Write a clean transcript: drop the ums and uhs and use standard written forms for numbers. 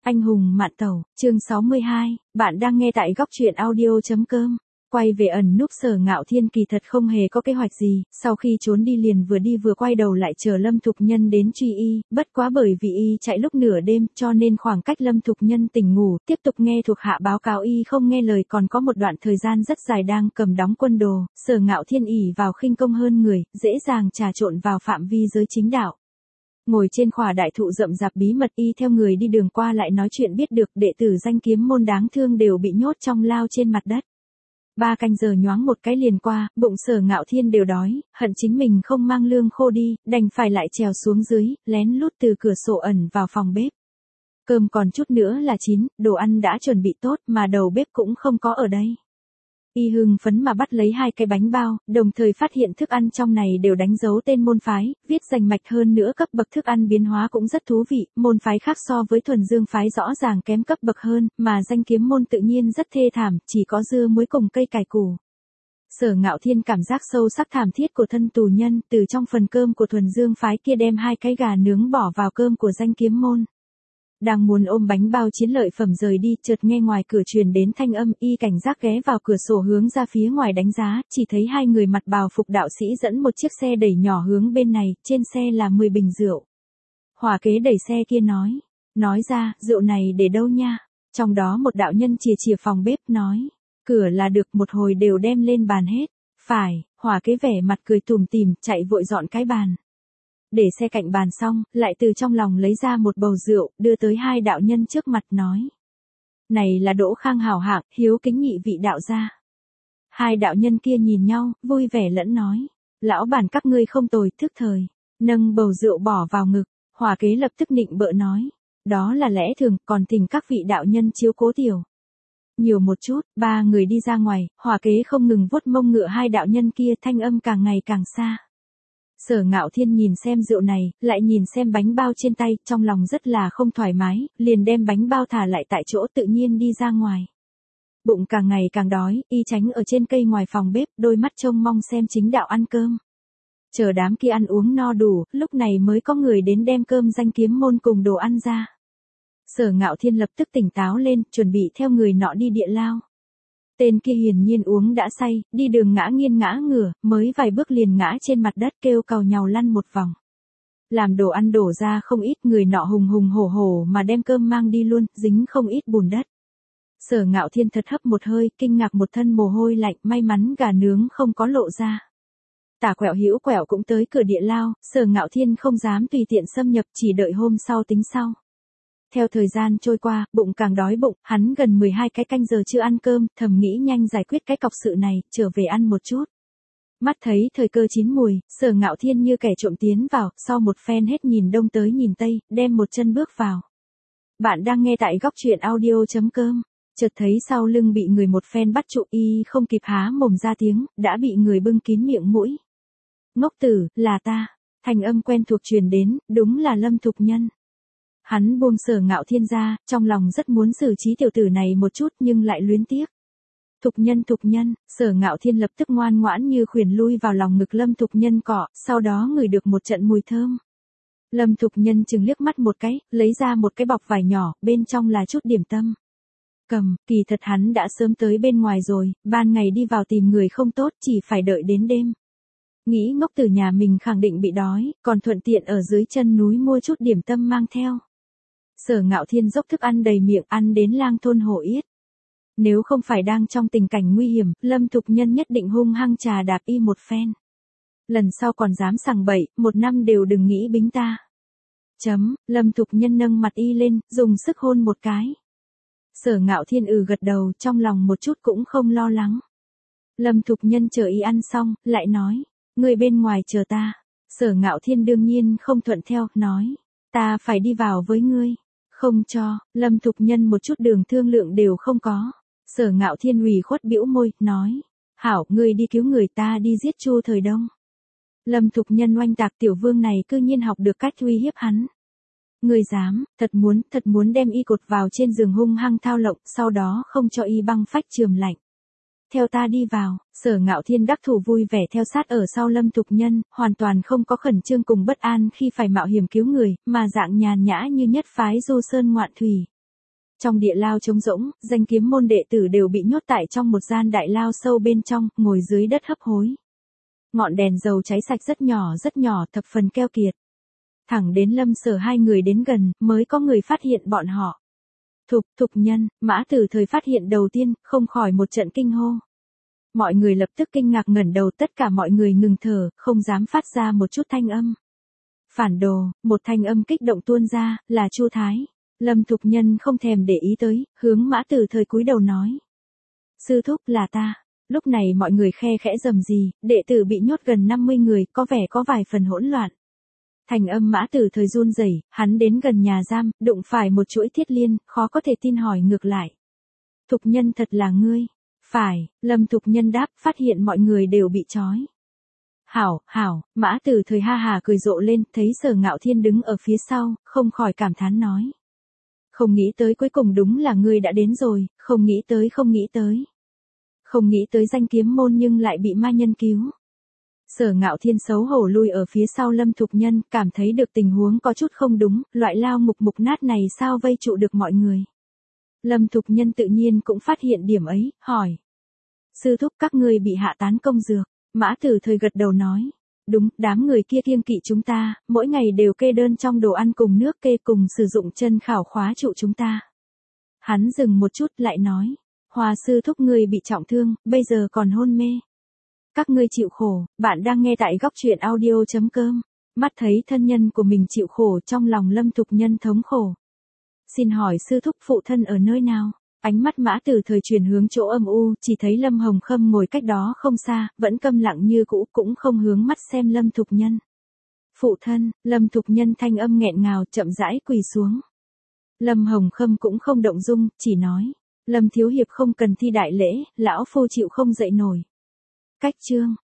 Anh hùng mạn tẩu, chương 62, bạn đang nghe tại góc truyện audio.com. Quay về ẩn núp Sở Ngạo Thiên kỳ thật không hề có kế hoạch gì, sau khi trốn đi liền vừa đi vừa quay đầu lại chờ Lâm Thục Nhân đến truy y, bất quá bởi vì y chạy lúc nửa đêm cho nên khoảng cách Lâm Thục Nhân tỉnh ngủ, tiếp tục nghe thuộc hạ báo cáo y không nghe lời còn có một đoạn thời gian rất dài đang cầm đóng quân đồ, Sở Ngạo Thiên ỷ vào khinh công hơn người, dễ dàng trà trộn vào phạm vi giới chính đạo. Ngồi trên khỏa đại thụ rậm rạp bí mật y theo người đi đường qua lại nói chuyện biết được đệ tử danh kiếm môn đáng thương đều bị nhốt trong lao trên mặt đất. 3 canh giờ nhoáng một cái liền qua, bụng Sở Ngạo Thiên đều đói, hận chính mình không mang lương khô đi, đành phải lại trèo xuống dưới, lén lút từ cửa sổ ẩn vào phòng bếp. Cơm còn chút nữa là chín, đồ ăn đã chuẩn bị tốt mà đầu bếp cũng không có ở đây. Y hưng phấn mà bắt lấy 2 cái bánh bao, đồng thời phát hiện thức ăn trong này đều đánh dấu tên môn phái, viết rành mạch hơn nữa cấp bậc thức ăn biến hóa cũng rất thú vị, môn phái khác so với thuần dương phái rõ ràng kém cấp bậc hơn, mà danh kiếm môn tự nhiên rất thê thảm, chỉ có dưa muối cùng cây cải củ. Sở Ngạo Thiên cảm giác sâu sắc thảm thiết của thân tù nhân, từ trong phần cơm của thuần dương phái kia đem 2 cái gà nướng bỏ vào cơm của danh kiếm môn. Đang muốn ôm bánh bao chiến lợi phẩm rời đi, chợt nghe ngoài cửa truyền đến thanh âm, y cảnh giác ghé vào cửa sổ hướng ra phía ngoài đánh giá, chỉ thấy 2 người mặc bào phục đạo sĩ dẫn một chiếc xe đẩy nhỏ hướng bên này, trên xe là 10 bình rượu. Hỏa kế đẩy xe kia nói ra, rượu này để đâu nha? Trong đó một đạo nhân chìa phòng bếp nói, cửa là được, một hồi đều đem lên bàn hết. Phải, hỏa kế vẻ mặt cười tủm tỉm, chạy vội dọn cái bàn. Để xe cạnh bàn xong, lại từ trong lòng lấy ra một bầu rượu, đưa tới 2 đạo nhân trước mặt nói. Này là Đỗ Khang hảo hạng, hiếu kính nhị vị đạo gia. 2 đạo nhân kia nhìn nhau, vui vẻ lẫn nói. Lão bản các ngươi không tồi, thức thời. Nâng bầu rượu bỏ vào ngực, hỏa kế lập tức nịnh bợ nói. Đó là lẽ thường, còn thỉnh các vị đạo nhân chiếu cố tiểu. Nhiều một chút, 3 người đi ra ngoài, hỏa kế không ngừng vuốt mông ngựa 2 đạo nhân kia, thanh âm càng ngày càng xa. Sở Ngạo Thiên nhìn xem rượu này, lại nhìn xem bánh bao trên tay, trong lòng rất là không thoải mái, liền đem bánh bao thả lại tại chỗ tự nhiên đi ra ngoài. Bụng càng ngày càng đói, y tránh ở trên cây ngoài phòng bếp, đôi mắt trông mong xem chính đạo ăn cơm. Chờ đám kia ăn uống no đủ, lúc này mới có người đến đem cơm danh kiếm môn cùng đồ ăn ra. Sở Ngạo Thiên lập tức tỉnh táo lên, chuẩn bị theo người nọ đi địa lao. Tên kia hiển nhiên uống đã say, đi đường ngã nghiêng ngã ngửa, mới vài bước liền ngã trên mặt đất kêu càu nhàu lăn một vòng. Làm đồ ăn đổ ra không ít, người nọ hùng hùng hổ hổ mà đem cơm mang đi luôn, dính không ít bùn đất. Sở Ngạo Thiên thật hấp một hơi, kinh ngạc một thân mồ hôi lạnh, may mắn gà nướng không có lộ ra. Tả quẹo hữu quẹo cũng tới cửa địa lao, Sở Ngạo Thiên không dám tùy tiện xâm nhập, chỉ đợi hôm sau tính sau. Theo thời gian trôi qua, bụng càng đói bụng, hắn gần 12 cái canh giờ chưa ăn cơm, thầm nghĩ nhanh giải quyết cái cọc sự này, trở về ăn một chút. Mắt thấy thời cơ chín mùi, Sở Ngạo Thiên như kẻ trộm tiến vào, sau một phen hết nhìn đông tới nhìn tây, đem một chân bước vào. Bạn đang nghe tại góc truyện audio.com, chợt thấy sau lưng bị người một phen bắt trụ, y không kịp há mồm ra tiếng, đã bị người bưng kín miệng mũi. Ngốc tử, là ta, thanh âm quen thuộc truyền đến, đúng là Lâm Thục Nhân. Hắn buông Sở Ngạo Thiên ra, trong lòng rất muốn xử trí tiểu tử này một chút nhưng lại luyến tiếc. Thục Nhân, Sở Ngạo Thiên lập tức ngoan ngoãn như khuyển lui vào lòng ngực Lâm Thục Nhân cọ, sau đó ngửi được một trận mùi thơm. Lâm Thục Nhân chừng liếc mắt một cái, lấy ra một cái bọc vải nhỏ, bên trong là chút điểm tâm. Cầm, kỳ thật hắn đã sớm tới bên ngoài rồi, ban ngày đi vào tìm người không tốt, chỉ phải đợi đến đêm. Nghĩ ngốc từ nhà mình khẳng định bị đói, còn thuận tiện ở dưới chân núi mua chút điểm tâm mang theo. Sở Ngạo Thiên dốc thức ăn đầy miệng, ăn đến lang thôn hổ yết. Nếu không phải đang trong tình cảnh nguy hiểm, Lâm Thục Nhân nhất định hung hăng trà đạp y một phen. Lần sau còn dám sằng bậy, 1 năm đều đừng nghĩ bính ta. Lâm Thục Nhân nâng mặt y lên, dùng sức hôn một cái. Sở Ngạo Thiên gật đầu, trong lòng một chút cũng không lo lắng. Lâm Thục Nhân chờ y ăn xong, lại nói, người bên ngoài chờ ta. Sở Ngạo Thiên đương nhiên không thuận theo, nói, ta phải đi vào với ngươi. Không cho, Lâm Thục Nhân một chút đường thương lượng đều không có. Sở Ngạo Thiên ủy khuất bĩu môi, nói, hảo, ngươi đi cứu người, ta đi giết Chu Thời Đông. Lâm Thục Nhân oanh tạc tiểu vương này cư nhiên học được cách uy hiếp hắn. Ngươi dám, thật muốn đem y cột vào trên giường hung hăng thao lộng, sau đó không cho y băng phách chườm lạnh. Theo ta đi vào, Sở Ngạo Thiên đắc thủ vui vẻ theo sát ở sau Lâm Thục Nhân, hoàn toàn không có khẩn trương cùng bất an khi phải mạo hiểm cứu người, mà dạng nhàn nhã như nhất phái du sơn ngoạn thủy. Trong địa lao trống rỗng, danh kiếm môn đệ tử đều bị nhốt tại trong một gian đại lao sâu bên trong, ngồi dưới đất hấp hối. Ngọn đèn dầu cháy sạch rất nhỏ, thập phần keo kiệt. Thẳng đến Lâm Sở hai người đến gần, mới có người phát hiện bọn họ. Thục Nhân, Mã Tử Thời phát hiện đầu tiên, không khỏi một trận kinh hô. Mọi người lập tức kinh ngạc ngẩng đầu, tất cả mọi người ngừng thở, không dám phát ra một chút thanh âm. Phản đồ, một thanh âm kích động tuôn ra, là Chu Thái. Lâm Thục Nhân không thèm để ý tới, hướng Mã Tử Thời cúi đầu nói. Sư thúc là ta. Lúc này mọi người khe khẽ rầm rì, đệ tử bị nhốt gần 50 người, có vẻ có vài phần hỗn loạn. Thành âm Mã Tử Thời run rẩy, hắn đến gần nhà giam, đụng phải một chuỗi thiết liên, khó có thể tin hỏi ngược lại. Thục Nhân thật là ngươi? Phải, Lâm Thục Nhân đáp, phát hiện mọi người đều bị trói. Hảo, Mã Tử Thời ha hà cười rộ lên, thấy Sở Ngạo Thiên đứng ở phía sau, không khỏi cảm thán nói. Không nghĩ tới cuối cùng đúng là ngươi đã đến rồi, không nghĩ tới. Không nghĩ tới danh kiếm môn nhưng lại bị ma nhân cứu. Sở Ngạo Thiên xấu hổ lui ở phía sau Lâm Thục Nhân, cảm thấy được tình huống có chút không đúng, loại lao mục nát này sao vây trụ được mọi người. Lâm Thục Nhân tự nhiên cũng phát hiện điểm ấy, hỏi. Sư thúc các ngươi bị hạ tán công dược. Mã Tử Thời gật đầu nói. Đúng, đám người kia kiêng kỵ chúng ta, mỗi ngày đều kê đơn trong đồ ăn cùng nước kê cùng sử dụng chân khảo khóa trụ chúng ta. Hắn dừng một chút lại nói. Hòa sư thúc ngươi bị trọng thương, bây giờ còn hôn mê. Các ngươi chịu khổ, bạn đang nghe tại góc truyện audio.com. Mắt thấy thân nhân của mình chịu khổ, trong lòng Lâm Thục Nhân thống khổ. Xin hỏi sư thúc phụ thân ở nơi nào? Ánh mắt Mã Tử Thời chuyển hướng chỗ âm u, chỉ thấy Lâm Hồng Khâm ngồi cách đó không xa, vẫn câm lặng như cũ, cũng không hướng mắt xem Lâm Thục Nhân. Phụ thân, Lâm Thục Nhân thanh âm nghẹn ngào, chậm rãi quỳ xuống. Lâm Hồng Khâm cũng không động dung, chỉ nói. Lâm thiếu hiệp không cần thi đại lễ, lão phu chịu không dậy nổi. Cách chương.